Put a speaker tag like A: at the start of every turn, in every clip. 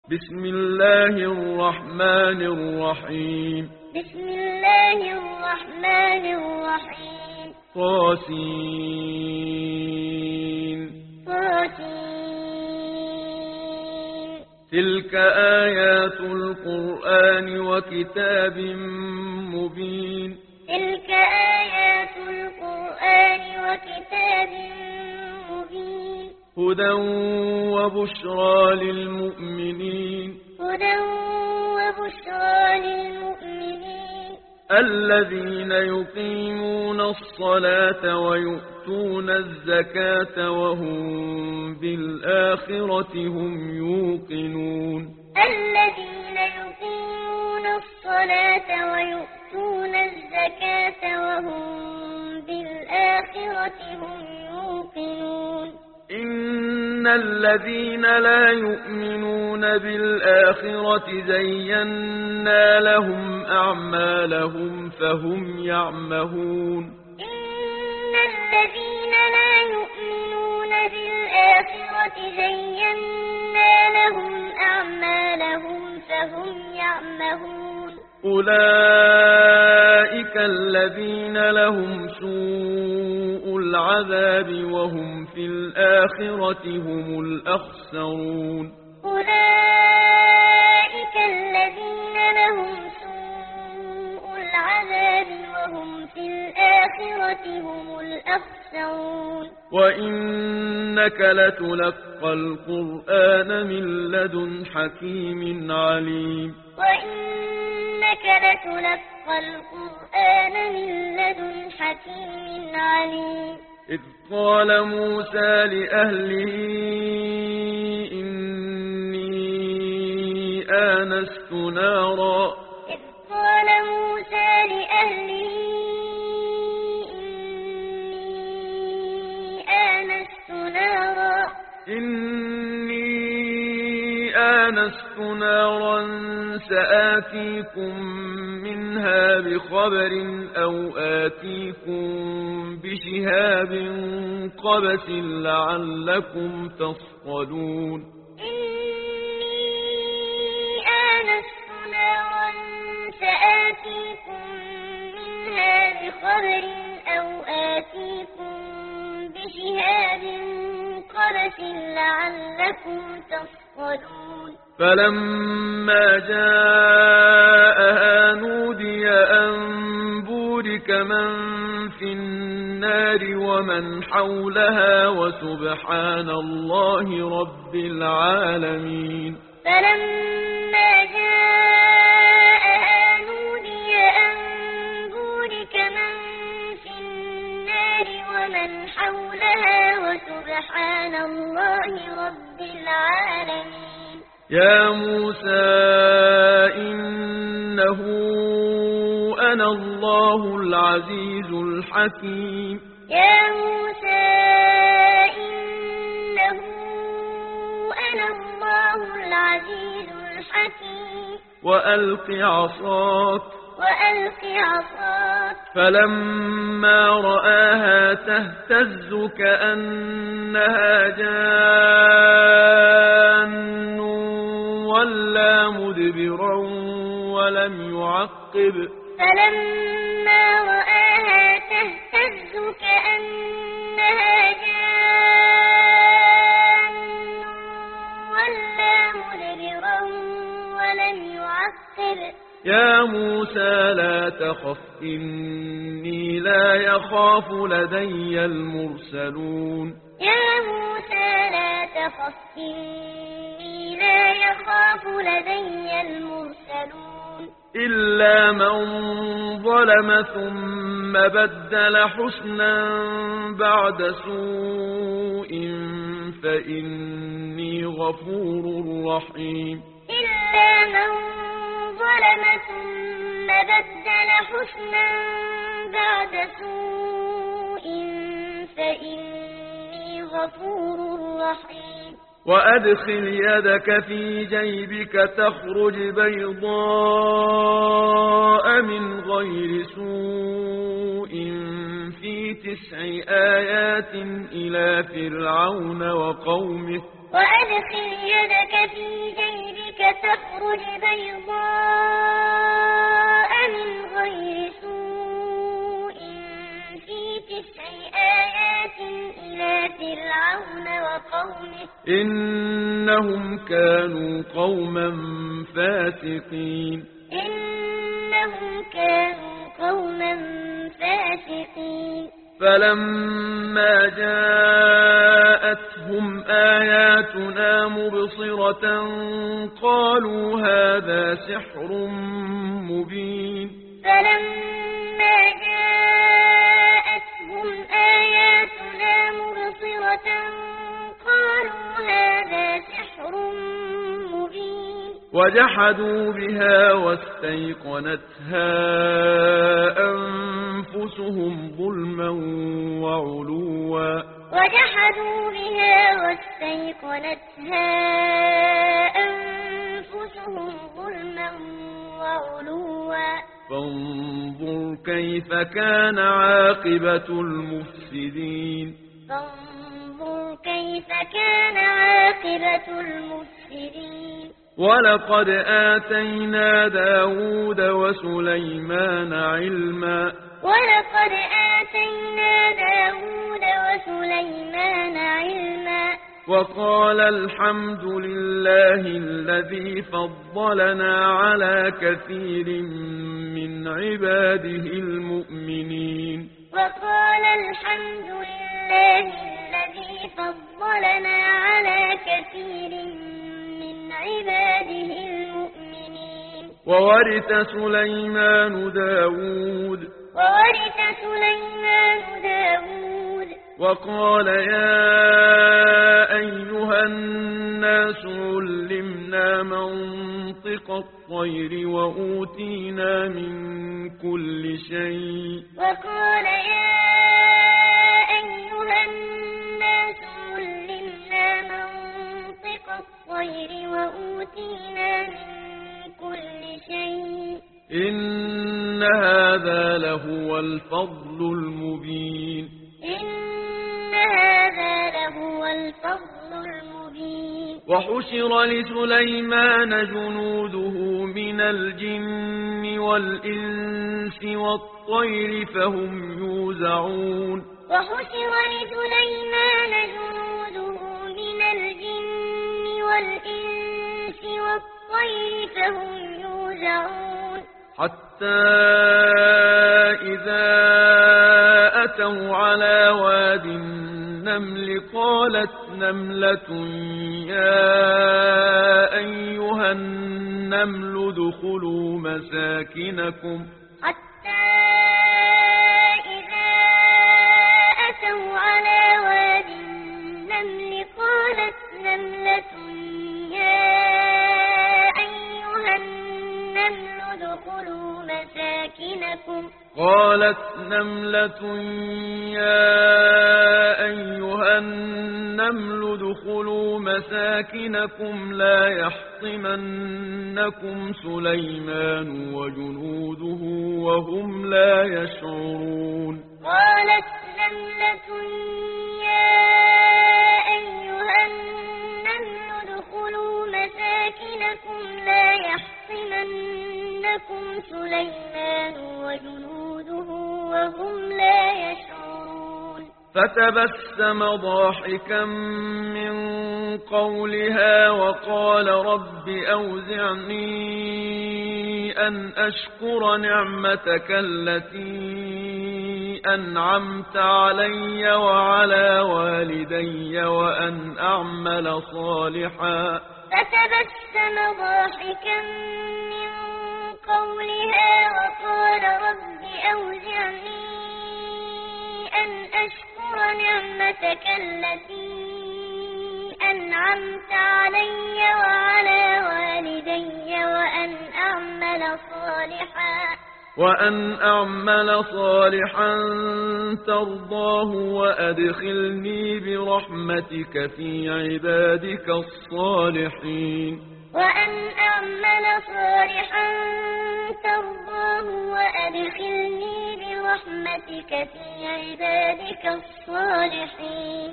A: بسم الله الرحمن الرحيم
B: بسم الله الرحمن الرحيم
A: طاسين
B: طاسين
A: تلك آيات القرآن وكتاب مبين
B: تلك آيات القرآن وكتاب مبين
A: هدى وبشرى للمؤمنين
B: هدى وبشرى للمؤمنين
A: الذين يقيمون الصلاة ويؤتون الزكاة وهم بالآخرة هم يوقنون
B: الذين يقيمون الصلاة ويؤتون الزكاة وهم بالآخرة هم يوقنون
A: إن الذين لا يؤمنون بالآخرة زينا لهم أعمالهم فهم يعمهون
B: إن الذين لا يؤمنون بالآخرة زينا لهم أعمالهم فهم يعمهون
A: أولئك الذين لهم سوء العذاب وهم في الآخرة هم الأخسرون
B: أولئك الذين لهم سوء العذاب وهم في الآخرة هم الأخسرون
A: وإنك لتلقى القرآن من لدن حكيم عليم
B: وإنك لتلقى القرآن من لدن حكيم عليم
A: إذ قال موسى لأهله إني آنست نارا
B: إذ قال موسى لأهله
A: إني آنست نارا سآتيكم منها بخبر أو آتيكم بشهاب قبس لعلكم تصطلون
B: إني آنست نارا سآتيكم منها بخبر أو آتيكم بشهاب قبس لعلكم تصطلون
A: فلما جاءها نودي أن بورك من في النار ومن حولها وسبحان الله رب العالمين
B: فلما جاءها نودي أن بورك من في النار ومن حولها وسبحان الله رب العالمين
A: يا موسى إنه أنا الله العزيز الحكيم
B: يا موسى إنه أنا الله العزيز الحكيم
A: وألق عصاك فلما رآها تهتز كأنها جان ولا مدبرا ولم يعقب
B: فلما رآها تهتز كأنها جان ولا مدبرا ولم يعقب
A: يا موسى لا تخف إني لا يخاف لدي المرسلون
B: يا موسى لا تخف إني لا يخاف لدي المرسلون
A: إلا من ظلم ثم بدل حسنا بعد سوء فإني غفور رحيم
B: إلا من ظلم ثم بدل حسنا بعد سوء فإني غفور رحيم
A: وأدخل يدك في جيبك تخرج بيضاء من غير سوء في 9 آيات إلى فرعون وقومه
B: وأدخل يدك في جيبك بيضاء من غير سوء في 9 آيات إلى فرعون وقومه
A: إنهم كانوا قوما فاسقين
B: إنهم كانوا قوما فاسقين
A: فلما جاءتهم آياتنا مبصرة قالوا هذا سحر مبين
B: فلما جاءتهم آياتنا مبصرة قالوا هذا سحر مبين
A: وجحدوا بها واستيقنتها أنفسهم ظلما وعلوا
B: وجحدوا بها واستيقنتها أنفسهم ظلما وعلوا
A: فانظر كيف كان عاقبة المفسدين
B: فانظر كيف كان عاقبة المفسدين
A: ولقد آتينا داود وسليمان علما
B: ولقد آتينا داود وسليمان علما
A: وقال الحمد لله الذي فضلنا على كثير من عباده المؤمنين
B: وقال الحمد لله الذي فضلنا على كثير من عباده المؤمنين
A: وورث سليمان داود وقال يا أيها الناس علمنا منطق الطير وأوتينا من كل شيء
B: وقال يا أيها الناس علمنا منطق الطير وأوتينا من كل شيء
A: إن هذا لهو الفضل المبين
B: إن هذا لهو الفضل المبين
A: وحشر لسليمان جنوده من الجن والإنس والطير فهم يوزعون
B: وحشر لسليمان جنوده من الجن والإنس والطير فهم يوزعون
A: حتى إذا أتوا على واد النمل قالت نملة يا أيها النمل ادخلوا مساكنكم
B: حتى إذا أتوا على واد النمل قالت نملة يا أيها النمل ادخلوا مساكنكم
A: قالت نملة يا أيها النمل ادخلوا مساكنكم لا يحطمنكم سليمان وجنوده وهم لا يشعرون
B: قالت نملة يا أيها النمل ادخلوا مساكنكم لا يحطمنكم سليمان وجنوده وهم لا يشعرون
A: فتبسم ضاحكا من قولها وقال رب أوزعني أن أشكر نعمتك التي أنعمت علي وعلى والدي وأن أعمل صالحا
B: فتبسم ضاحكا من قولها وقال رب أوزعني أن أشكر نعمتك التي أنعمت علي وعلى والدي
A: وأن أعمل صالحا ترضاه وأدخلني برحمتك في عبادك الصالحين
B: وأن أعمل صالحا ترضاه وأدخلني برحمتك في عبادك الصالحين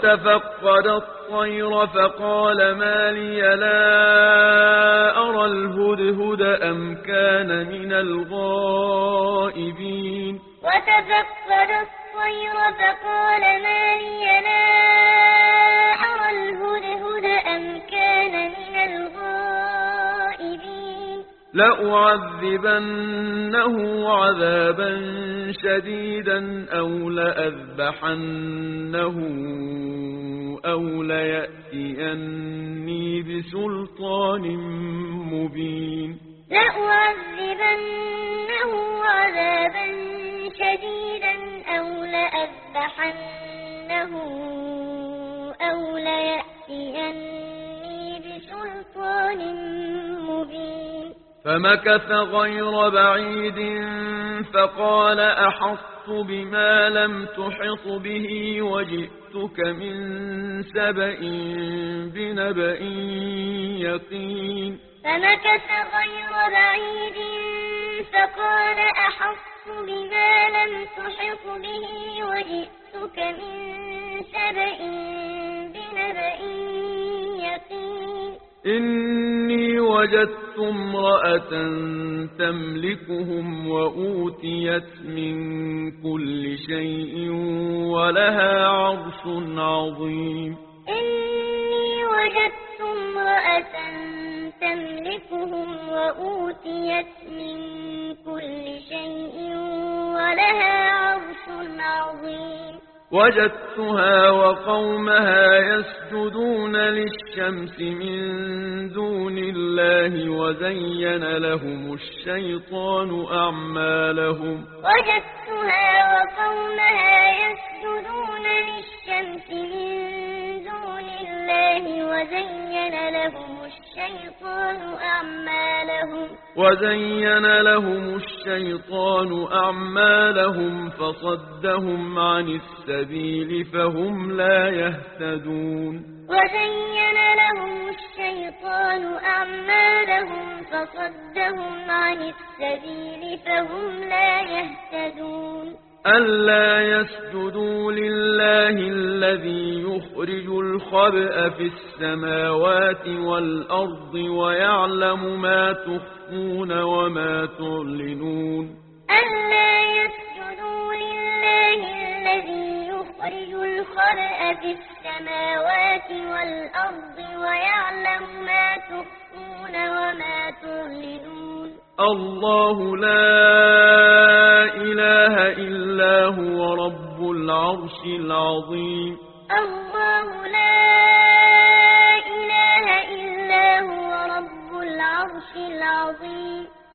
A: وتفقد الطير فقال ما لي لا أرى الهدى الغائبين
B: وتفقد الطير فقال ما لي لا أرى الهدهد أم كان من الغائبين
A: لأعذبنه عذابا شديدا أو لأذبحنه أو ليأتيني بسلطان مبين
B: لأعذبنه عذابا شديدا أو لأذبحنه أو ليأتيني بسلطان مبين
A: فمكث غير بعيد فقال أحطت بما لم تحط به وجئتك من سبأ بنبأ يقين
B: فمكث غير بعيد فقال أحطت بما لم تحط به وجئتك من سبأ بنبأ يقين
A: إني وجدت امرأة تملكهم وأوتيت من كل شيء ولها عرش عظيم
B: إني وجدت امرأة تملكهم وأوتيت من كل شيء ولها عرش عظيم
A: وجدتها وقومها يسجدون للشمس من دون الله وزين لهم الشيطان أعمالهم
B: وجدتها وقومها يسجدون للشمس من دون الله
A: وزين لهم الشيطان أعمالهم فصدهم عن السبيل فهم لا يهتدون
B: وزين لهم الشيطان أعمالهم فصدهم عن السبيل فهم لا يهتدون
A: ألا يسجدوا لله الذي يخرج الخبأ في السماوات والأرض ويعلم ما تخفون وما تعلنون
B: ألا يسجدوا لله الذي يخرج الخبأ في السماوات والأرض ويعلم ما تخفون وما تعلنون
A: الله لا إله إلا هو رب العرش العظيم
B: الله لا إله إلا هو رب العرش العظيم